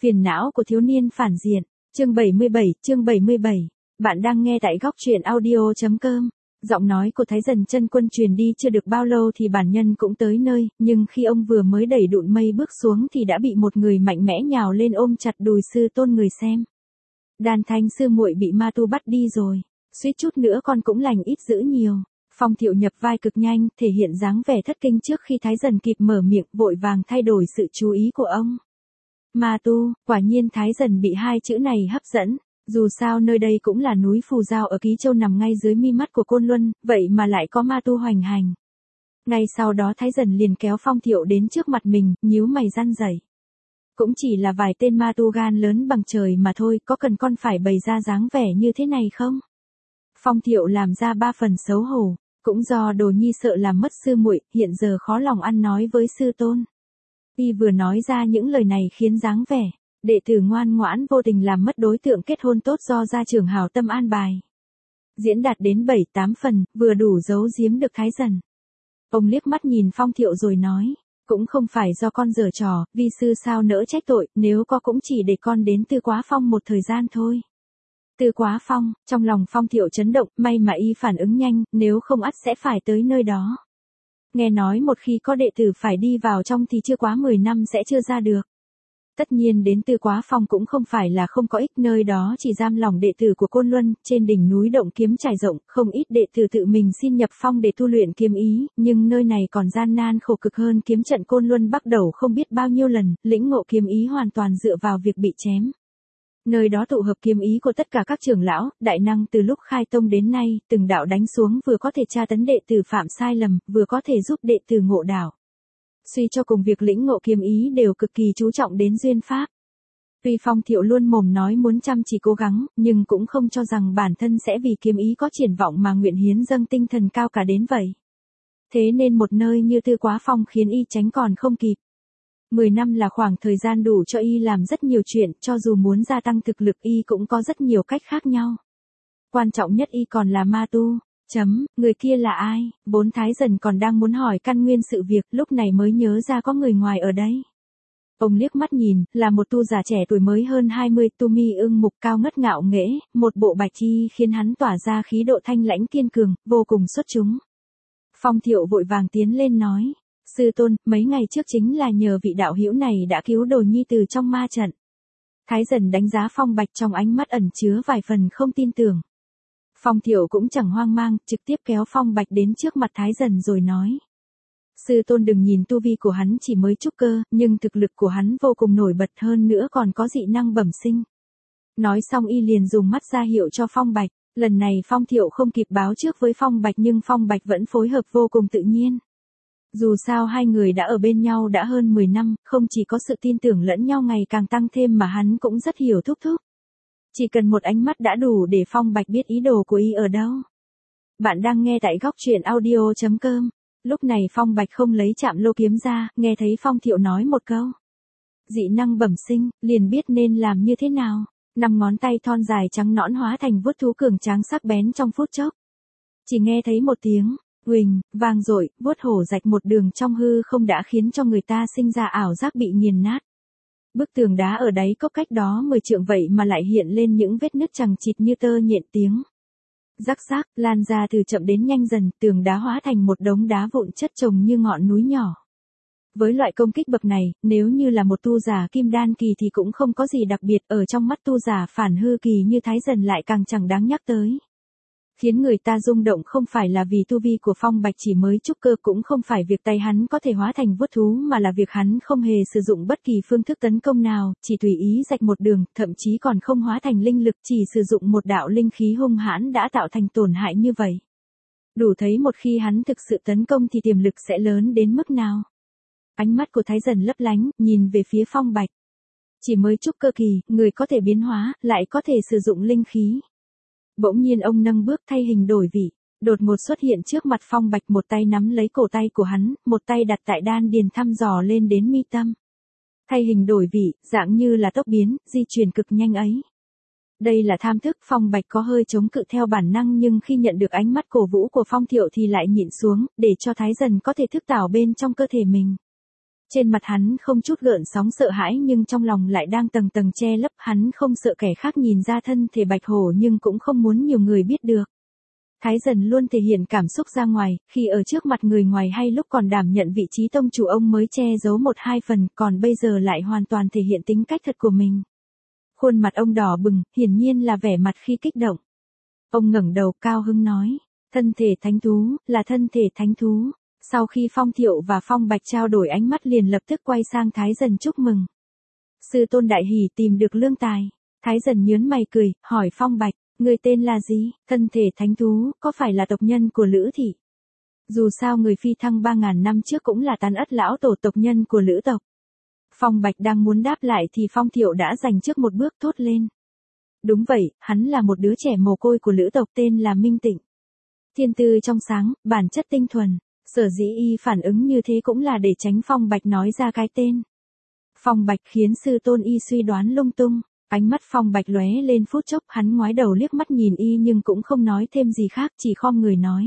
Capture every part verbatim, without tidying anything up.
Phiền não của thiếu niên phản diện, chương bảy mươi bảy, chương bảy mươi bảy. Bạn đang nghe tại góc truyện audio chấm com. Giọng nói của Thái Dần Chân Quân truyền đi chưa được bao lâu thì bản nhân cũng tới nơi, nhưng khi ông vừa mới đẩy đụn mây bước xuống thì đã bị một người mạnh mẽ nhào lên ôm chặt đùi Sư Tôn người xem. Đàn Thanh sư muội bị ma tu bắt đi rồi, suýt chút nữa con cũng lành ít dữ nhiều. Phong Thiệu nhập vai cực nhanh, thể hiện dáng vẻ thất kinh trước khi Thái Dần kịp mở miệng, vội vàng thay đổi sự chú ý của ông. Ma tu, quả nhiên Thái Dần bị hai chữ này hấp dẫn, dù sao nơi đây cũng là núi Phù Giao ở Ký Châu nằm ngay dưới mi mắt của Côn Luân, vậy mà lại có ma tu hoành hành. Ngay sau đó Thái Dần liền kéo Phong Thiệu đến trước mặt mình, nhíu mày răn rẩy. Cũng chỉ là vài tên ma tu gan lớn bằng trời mà thôi, có cần con phải bày ra dáng vẻ như thế này không? Phong Thiệu làm ra ba phần xấu hổ, cũng do Đồ Nhi sợ làm mất sư muội, hiện giờ khó lòng ăn nói với sư tôn. Y vừa nói ra những lời này khiến dáng vẻ đệ tử ngoan ngoãn vô tình làm mất đối tượng kết hôn tốt do gia trưởng hảo tâm an bài. Diễn đạt đến bảy tám phần, vừa đủ giấu giếm được Thái Dần. Ông liếc mắt nhìn Phong Thiệu rồi nói, cũng không phải do con giở trò, vi sư sao nỡ trách tội, nếu có cũng chỉ để con đến Tư Quá Phong một thời gian thôi. Tư Quá Phong, trong lòng Phong Thiệu chấn động, may mà y phản ứng nhanh, nếu không ắt sẽ phải tới nơi đó. Nghe nói một khi có đệ tử phải đi vào trong thì chưa quá mười năm sẽ chưa ra được. Tất nhiên đến Tư Quá Phong cũng không phải là không có ích, nơi đó chỉ giam lỏng đệ tử của Côn Luân, trên đỉnh núi động kiếm trải rộng, không ít đệ tử tự mình xin nhập phong để tu luyện kiếm ý, nhưng nơi này còn gian nan khổ cực hơn kiếm trận Côn Luân bắt đầu không biết bao nhiêu lần, lĩnh ngộ kiếm ý hoàn toàn dựa vào việc bị chém. Nơi đó tụ hợp kiếm ý của tất cả các trưởng lão, đại năng từ lúc khai tông đến nay, từng đạo đánh xuống vừa có thể tra tấn đệ tử phạm sai lầm, vừa có thể giúp đệ tử ngộ đạo. Suy cho cùng việc lĩnh ngộ kiếm ý đều cực kỳ chú trọng đến duyên pháp. Tuy Phong Thiệu luôn mồm nói muốn chăm chỉ cố gắng, nhưng cũng không cho rằng bản thân sẽ vì kiếm ý có triển vọng mà nguyện hiến dâng tinh thần cao cả đến vậy. Thế nên một nơi như Tư Quá Phong khiến y tránh còn không kịp. Mười năm là khoảng thời gian đủ cho y làm rất nhiều chuyện, cho dù muốn gia tăng thực lực y cũng có rất nhiều cách khác nhau. Quan trọng nhất y còn là ma tu. Chấm, người kia là ai? Bốn Thái Dần còn đang muốn hỏi căn nguyên sự việc, lúc này mới nhớ ra có người ngoài ở đây. Ông liếc mắt nhìn, là một tu giả trẻ tuổi mới hơn hai mươi, tu mi ưng mục cao ngất ngạo nghễ, một bộ bạch y khiến hắn tỏa ra khí độ thanh lãnh kiên cường, vô cùng xuất chúng. Phong Thiệu vội vàng tiến lên nói, sư tôn, mấy ngày trước chính là nhờ vị đạo hữu này đã cứu Đồ Nhi từ trong ma trận. Thái Dần đánh giá Phong Bạch trong ánh mắt ẩn chứa vài phần không tin tưởng. Phong Thiệu cũng chẳng hoang mang, trực tiếp kéo Phong Bạch đến trước mặt Thái Dần rồi nói. Sư tôn đừng nhìn tu vi của hắn chỉ mới trúc cơ, nhưng thực lực của hắn vô cùng nổi bật, hơn nữa còn có dị năng bẩm sinh. Nói xong y liền dùng mắt ra hiệu cho Phong Bạch, lần này Phong Thiệu không kịp báo trước với Phong Bạch nhưng Phong Bạch vẫn phối hợp vô cùng tự nhiên. Dù sao hai người đã ở bên nhau đã hơn mười năm, không chỉ có sự tin tưởng lẫn nhau ngày càng tăng thêm mà hắn cũng rất hiểu Thúc Thúc. Chỉ cần một ánh mắt đã đủ để Phong Bạch biết ý đồ của y ở đâu. Bạn đang nghe tại góc truyện audio chấm com. Lúc này Phong Bạch không lấy chạm lô kiếm ra, nghe thấy Phong Thiệu nói một câu. Dị năng bẩm sinh, liền biết nên làm như thế nào. Năm ngón tay thon dài trắng nõn hóa thành vuốt thú cường tráng sắc bén trong phút chốc. Chỉ nghe thấy một tiếng huỳnh, vang dội, vuốt hổ rạch một đường trong hư không đã khiến cho người ta sinh ra ảo giác bị nghiền nát. Bức tường đá ở đáy cốc cách đó mười trượng vậy mà lại hiện lên những vết nứt chằng chịt như tơ nhện tiếng. Rắc rác, lan ra từ chậm đến nhanh dần, tường đá hóa thành một đống đá vụn chất chồng như ngọn núi nhỏ. Với loại công kích bậc này, nếu như là một tu giả kim đan kỳ thì cũng không có gì đặc biệt, ở trong mắt tu giả phản hư kỳ như Thái Dần lại càng chẳng đáng nhắc tới. Khiến người ta rung động không phải là vì tu vi của Phong Bạch chỉ mới trúc cơ, cũng không phải việc tay hắn có thể hóa thành vuốt thú, mà là việc hắn không hề sử dụng bất kỳ phương thức tấn công nào, chỉ tùy ý rạch một đường, thậm chí còn không hóa thành linh lực, chỉ sử dụng một đạo linh khí hung hãn đã tạo thành tổn hại như vậy. Đủ thấy một khi hắn thực sự tấn công thì tiềm lực sẽ lớn đến mức nào. Ánh mắt của Thái Dần lấp lánh, nhìn về phía Phong Bạch. Chỉ mới trúc cơ kỳ, người có thể biến hóa, lại có thể sử dụng linh khí. Bỗng nhiên ông nâng bước thay hình đổi vị, đột ngột xuất hiện trước mặt Phong Bạch, một tay nắm lấy cổ tay của hắn, một tay đặt tại đan điền thăm dò lên đến mi tâm. Thay hình đổi vị, dạng như là tốc biến, di chuyển cực nhanh ấy. Đây là tham thức, Phong Bạch có hơi chống cự theo bản năng nhưng khi nhận được ánh mắt cổ vũ của Phong Thiệu thì lại nhịn xuống, để cho Thái Dần có thể thức tảo bên trong cơ thể mình. Trên mặt hắn không chút gợn sóng sợ hãi nhưng trong lòng lại đang tầng tầng che lấp, hắn không sợ kẻ khác nhìn ra thân thể Bạch Hổ nhưng cũng không muốn nhiều người biết được. Thái Dần luôn thể hiện cảm xúc ra ngoài, khi ở trước mặt người ngoài hay lúc còn đảm nhận vị trí tông chủ ông mới che giấu một hai phần, còn bây giờ lại hoàn toàn thể hiện tính cách thật của mình. Khuôn mặt ông đỏ bừng, hiển nhiên là vẻ mặt khi kích động. Ông ngẩng đầu cao hứng nói, thân thể thánh thú, là thân thể thánh thú. Sau khi Phong Thiệu và Phong Bạch trao đổi ánh mắt liền lập tức quay sang Thái Dần chúc mừng. Sư tôn đại hỉ tìm được lương tài. Thái Dần nhớn mày cười, hỏi Phong Bạch, người tên là gì? Thân thể thánh thú, có phải là tộc nhân của Lữ Thị? Dù sao người phi thăng ba ngàn năm trước cũng là tán ất lão tổ tộc nhân của Lữ tộc. Phong Bạch đang muốn đáp lại thì Phong Thiệu đã giành trước một bước thốt lên. Đúng vậy, hắn là một đứa trẻ mồ côi của Lữ tộc tên là Minh Tịnh. Thiên tư trong sáng, bản chất tinh thuần. Sở dĩ y phản ứng như thế cũng là để tránh Phong Bạch nói ra cái tên. Phong Bạch khiến sư tôn y suy đoán lung tung. Ánh mắt Phong Bạch lóe lên phút chốc, hắn ngoái đầu liếc mắt nhìn y nhưng cũng không nói thêm gì khác, chỉ khom người nói.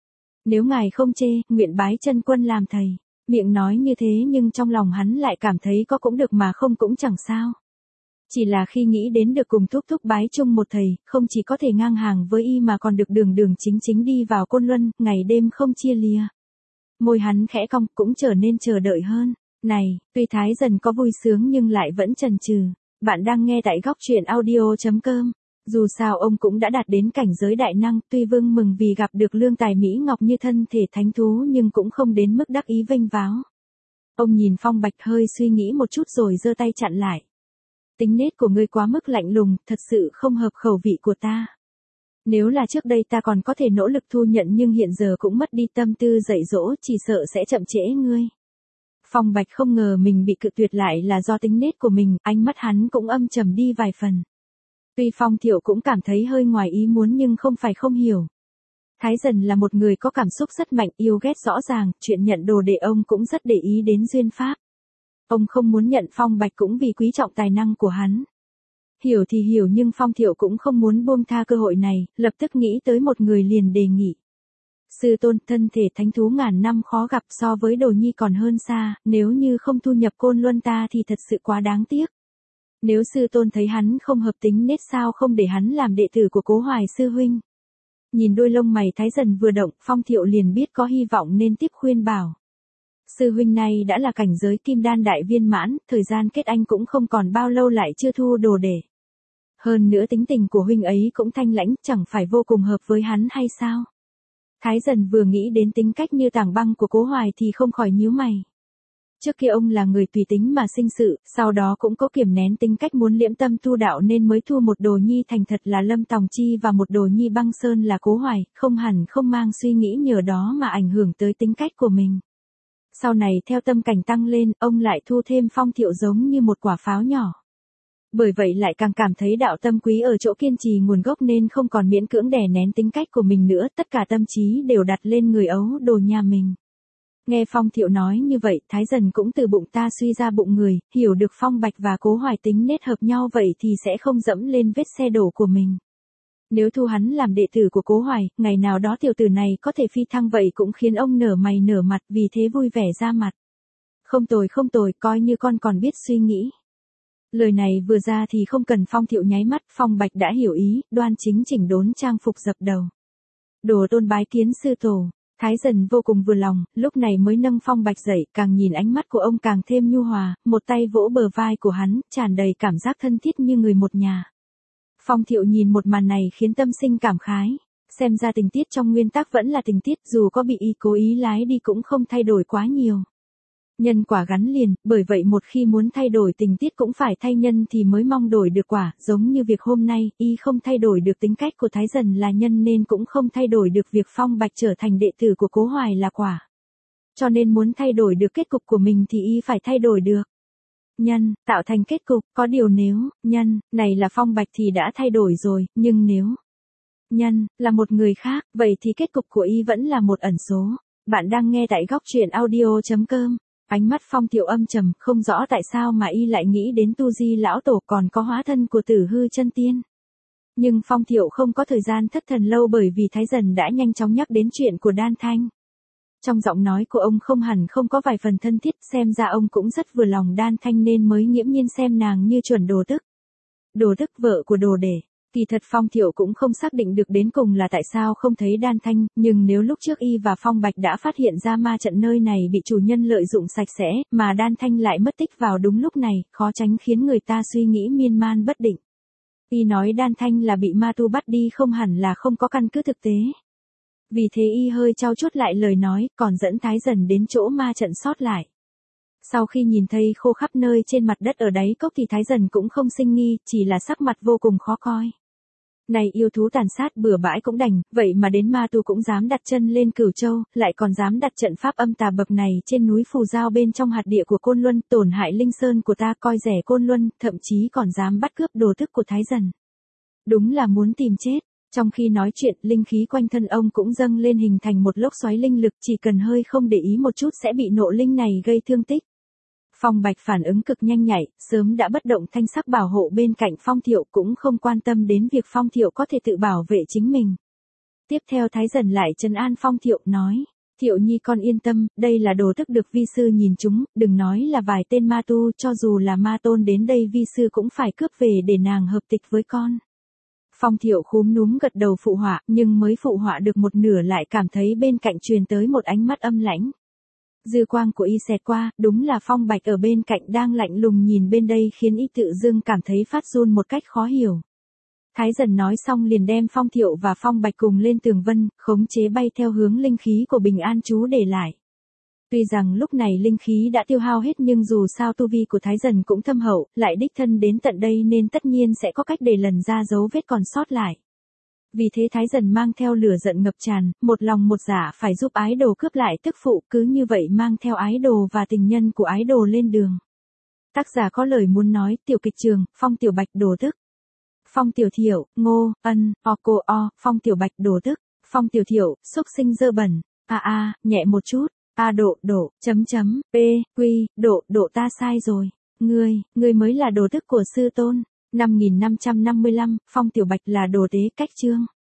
Nếu ngài không chê, nguyện bái chân quân làm thầy. Miệng nói như thế nhưng trong lòng hắn lại cảm thấy có cũng được mà không cũng chẳng sao. Chỉ là khi nghĩ đến được cùng thúc thúc bái chung một thầy, không chỉ có thể ngang hàng với y mà còn được đường đường chính chính đi vào Côn Luân, ngày đêm không chia lìa. Môi hắn khẽ cong cũng trở nên chờ đợi hơn. Này, tuy Thái Dần có vui sướng nhưng lại vẫn chần chừ. Bạn đang nghe tại góc truyện audio chấm com. Dù sao ông cũng đã đạt đến cảnh giới đại năng, tuy vương mừng vì gặp được lương tài Mỹ Ngọc như thân thể thánh thú nhưng cũng không đến mức đắc ý vênh váo. Ông nhìn Phong Bạch hơi suy nghĩ một chút rồi giơ tay chặn lại. Tính nết của ngươi quá mức lạnh lùng, thật sự không hợp khẩu vị của ta. Nếu là trước đây ta còn có thể nỗ lực thu nhận nhưng hiện giờ cũng mất đi tâm tư dạy dỗ, chỉ sợ sẽ chậm trễ ngươi. Phong Bạch không ngờ mình bị cự tuyệt lại là do tính nết của mình, ánh mắt hắn cũng âm trầm đi vài phần. Tuy Phong Thiệu cũng cảm thấy hơi ngoài ý muốn nhưng không phải không hiểu. Thái Dần là một người có cảm xúc rất mạnh, yêu ghét rõ ràng, chuyện nhận đồ đệ ông cũng rất để ý đến duyên pháp. Ông không muốn nhận Phong Bạch cũng vì quý trọng tài năng của hắn. Hiểu thì hiểu nhưng Phong Thiệu cũng không muốn buông tha cơ hội này, lập tức nghĩ tới một người liền đề nghị. Sư tôn, thân thể thánh thú ngàn năm khó gặp so với Đồ Nhi còn hơn xa, nếu như không thu nhập Côn Luân ta thì thật sự quá đáng tiếc. Nếu sư tôn thấy hắn không hợp tính nết sao không để hắn làm đệ tử của Cố Hoài sư huynh. Nhìn đôi lông mày Thái Dần vừa động, Phong Thiệu liền biết có hy vọng nên tiếp khuyên bảo. Sư huynh này đã là cảnh giới kim đan đại viên mãn, thời gian kết anh cũng không còn bao lâu lại chưa thu đồ để. Hơn nữa tính tình của huynh ấy cũng thanh lãnh, chẳng phải vô cùng hợp với hắn hay sao? Thái Dần vừa nghĩ đến tính cách như tảng băng của Cố Hoài thì không khỏi nhíu mày. Trước kia ông là người tùy tính mà sinh sự, sau đó cũng có kiềm nén tính cách muốn liễm tâm tu đạo nên mới thu một đồ nhi thành thật là Lâm Tòng Chi và một đồ nhi băng sơn là Cố Hoài, không hẳn không mang suy nghĩ nhờ đó mà ảnh hưởng tới tính cách của mình. Sau này theo tâm cảnh tăng lên, ông lại thu thêm Phong Thiệu giống như một quả pháo nhỏ. Bởi vậy lại càng cảm thấy đạo tâm quý ở chỗ kiên trì nguồn gốc nên không còn miễn cưỡng đè nén tính cách của mình nữa, tất cả tâm trí đều đặt lên người ấu đồ nhà mình. Nghe Phong Thiệu nói như vậy, Thái Dần cũng từ bụng ta suy ra bụng người, hiểu được Phong Bạch và Cố Hoài tính nết hợp nhau vậy thì sẽ không dẫm lên vết xe đổ của mình. Nếu thu hắn làm đệ tử của Cố Hoài, ngày nào đó tiểu tử này có thể phi thăng vậy cũng khiến ông nở mày nở mặt, vì thế vui vẻ ra mặt. Không tồi không tồi, coi như con còn biết suy nghĩ. Lời này vừa ra thì không cần Phong Thiệu nháy mắt, Phong Bạch đã hiểu ý, đoan chính chỉnh đốn trang phục dập đầu. Đồ tôn bái kiến sư tổ. Thái Dần vô cùng vừa lòng, lúc này mới nâng Phong Bạch dậy, càng nhìn ánh mắt của ông càng thêm nhu hòa, một tay vỗ bờ vai của hắn, tràn đầy cảm giác thân thiết như người một nhà. Phong Thiệu nhìn một màn này khiến tâm sinh cảm khái, xem ra tình tiết trong nguyên tắc vẫn là tình tiết, dù có bị y cố ý lái đi cũng không thay đổi quá nhiều. Nhân quả gắn liền, bởi vậy một khi muốn thay đổi tình tiết cũng phải thay nhân thì mới mong đổi được quả, giống như việc hôm nay, y không thay đổi được tính cách của Thái Dần là nhân nên cũng không thay đổi được việc Phong Bạch trở thành đệ tử của Cố Hoài là quả. Cho nên muốn thay đổi được kết cục của mình thì y phải thay đổi được nhân, tạo thành kết cục, có điều nếu, nhân, này là Phong Bạch thì đã thay đổi rồi, nhưng nếu nhân, là một người khác, vậy thì kết cục của y vẫn là một ẩn số. Bạn đang nghe tại góc truyện audio chấm com. Ánh mắt Phong Thiệu âm trầm, không rõ tại sao mà y lại nghĩ đến Tu Di lão tổ còn có hóa thân của Tử Hư chân tiên. Nhưng Phong Thiệu không có thời gian thất thần lâu bởi vì Thái Dần đã nhanh chóng nhắc đến chuyện của Đan Thanh. Trong giọng nói của ông không hẳn không có vài phần thân thiết, xem ra ông cũng rất vừa lòng Đan Thanh nên mới nghiễm nhiên xem nàng như chuẩn đồ tức. Đồ tức vợ của đồ đệ. Kỳ thật Phong Thiệu cũng không xác định được đến cùng là tại sao không thấy Đan Thanh, nhưng nếu lúc trước y và Phong Bạch đã phát hiện ra ma trận nơi này bị chủ nhân lợi dụng sạch sẽ, mà Đan Thanh lại mất tích vào đúng lúc này, khó tránh khiến người ta suy nghĩ miên man bất định. Y nói Đan Thanh là bị ma tu bắt đi không hẳn là không có căn cứ thực tế. Vì thế y hơi trao chuốt lại lời nói, còn dẫn Thái Dần đến chỗ ma trận sót lại. Sau khi nhìn thấy khô khắp nơi trên mặt đất ở đáy cốc thì Thái Dần cũng không sinh nghi, chỉ là sắc mặt vô cùng khó coi. Này yêu thú tàn sát bừa bãi cũng đành, vậy mà đến ma tu cũng dám đặt chân lên Cửu Châu, lại còn dám đặt trận pháp âm tà bậc này trên núi Phù Giao bên trong hạt địa của Côn Luân, tổn hại linh sơn của ta, coi rẻ Côn Luân, thậm chí còn dám bắt cướp đồ tức của Thái Dần. Đúng là muốn tìm chết. Trong khi nói chuyện, linh khí quanh thân ông cũng dâng lên hình thành một lốc xoáy linh lực, chỉ cần hơi không để ý một chút sẽ bị nộ linh này gây thương tích. Phong Bạch phản ứng cực nhanh nhạy, sớm đã bất động thanh sắc bảo hộ bên cạnh Phong Thiệu, cũng không quan tâm đến việc Phong Thiệu có thể tự bảo vệ chính mình. Tiếp theo Thái Dần lại trấn an Phong Thiệu, nói, Thiệu nhi con yên tâm, đây là đồ tức được vi sư nhìn chúng, đừng nói là vài tên ma tu, cho dù là ma tôn đến đây vi sư cũng phải cướp về để nàng hợp tịch với con. Phong Thiệu khúm núm gật đầu phụ họa, nhưng mới phụ họa được một nửa lại cảm thấy bên cạnh truyền tới một ánh mắt âm lãnh. Dư quang của y xẹt qua, đúng là Phong Bạch ở bên cạnh đang lạnh lùng nhìn bên đây khiến y tự dưng cảm thấy phát run một cách khó hiểu. Thái Dần nói xong liền đem Phong Thiệu và Phong Bạch cùng lên tường vân, khống chế bay theo hướng linh khí của Bình An chú để lại. Tuy rằng lúc này linh khí đã tiêu hao hết nhưng dù sao tu vi của Thái Dần cũng thâm hậu, lại đích thân đến tận đây nên tất nhiên sẽ có cách để lần ra dấu vết còn sót lại. Vì thế Thái Dần mang theo lửa giận ngập tràn, một lòng một dạ phải giúp ái đồ cướp lại tức phụ, cứ như vậy mang theo ái đồ và tình nhân của ái đồ lên đường. Tác giả có lời muốn nói, tiểu kịch trường, Phong Tiểu Bạch đồ tức. Phong Tiểu Thiệu, Ngô, Ân, O cô O, Phong Tiểu Bạch đồ tức. Phong Tiểu Thiệu, xúc sinh dơ bẩn. A a, nhẹ một chút. A độ, độ, chấm chấm, P, quy, độ, độ ta sai rồi. Ngươi, ngươi mới là đồ tức của sư tôn. năm nghìn năm trăm năm mươi lăm, Phong Tiểu Bạch là đồ đế cách chương.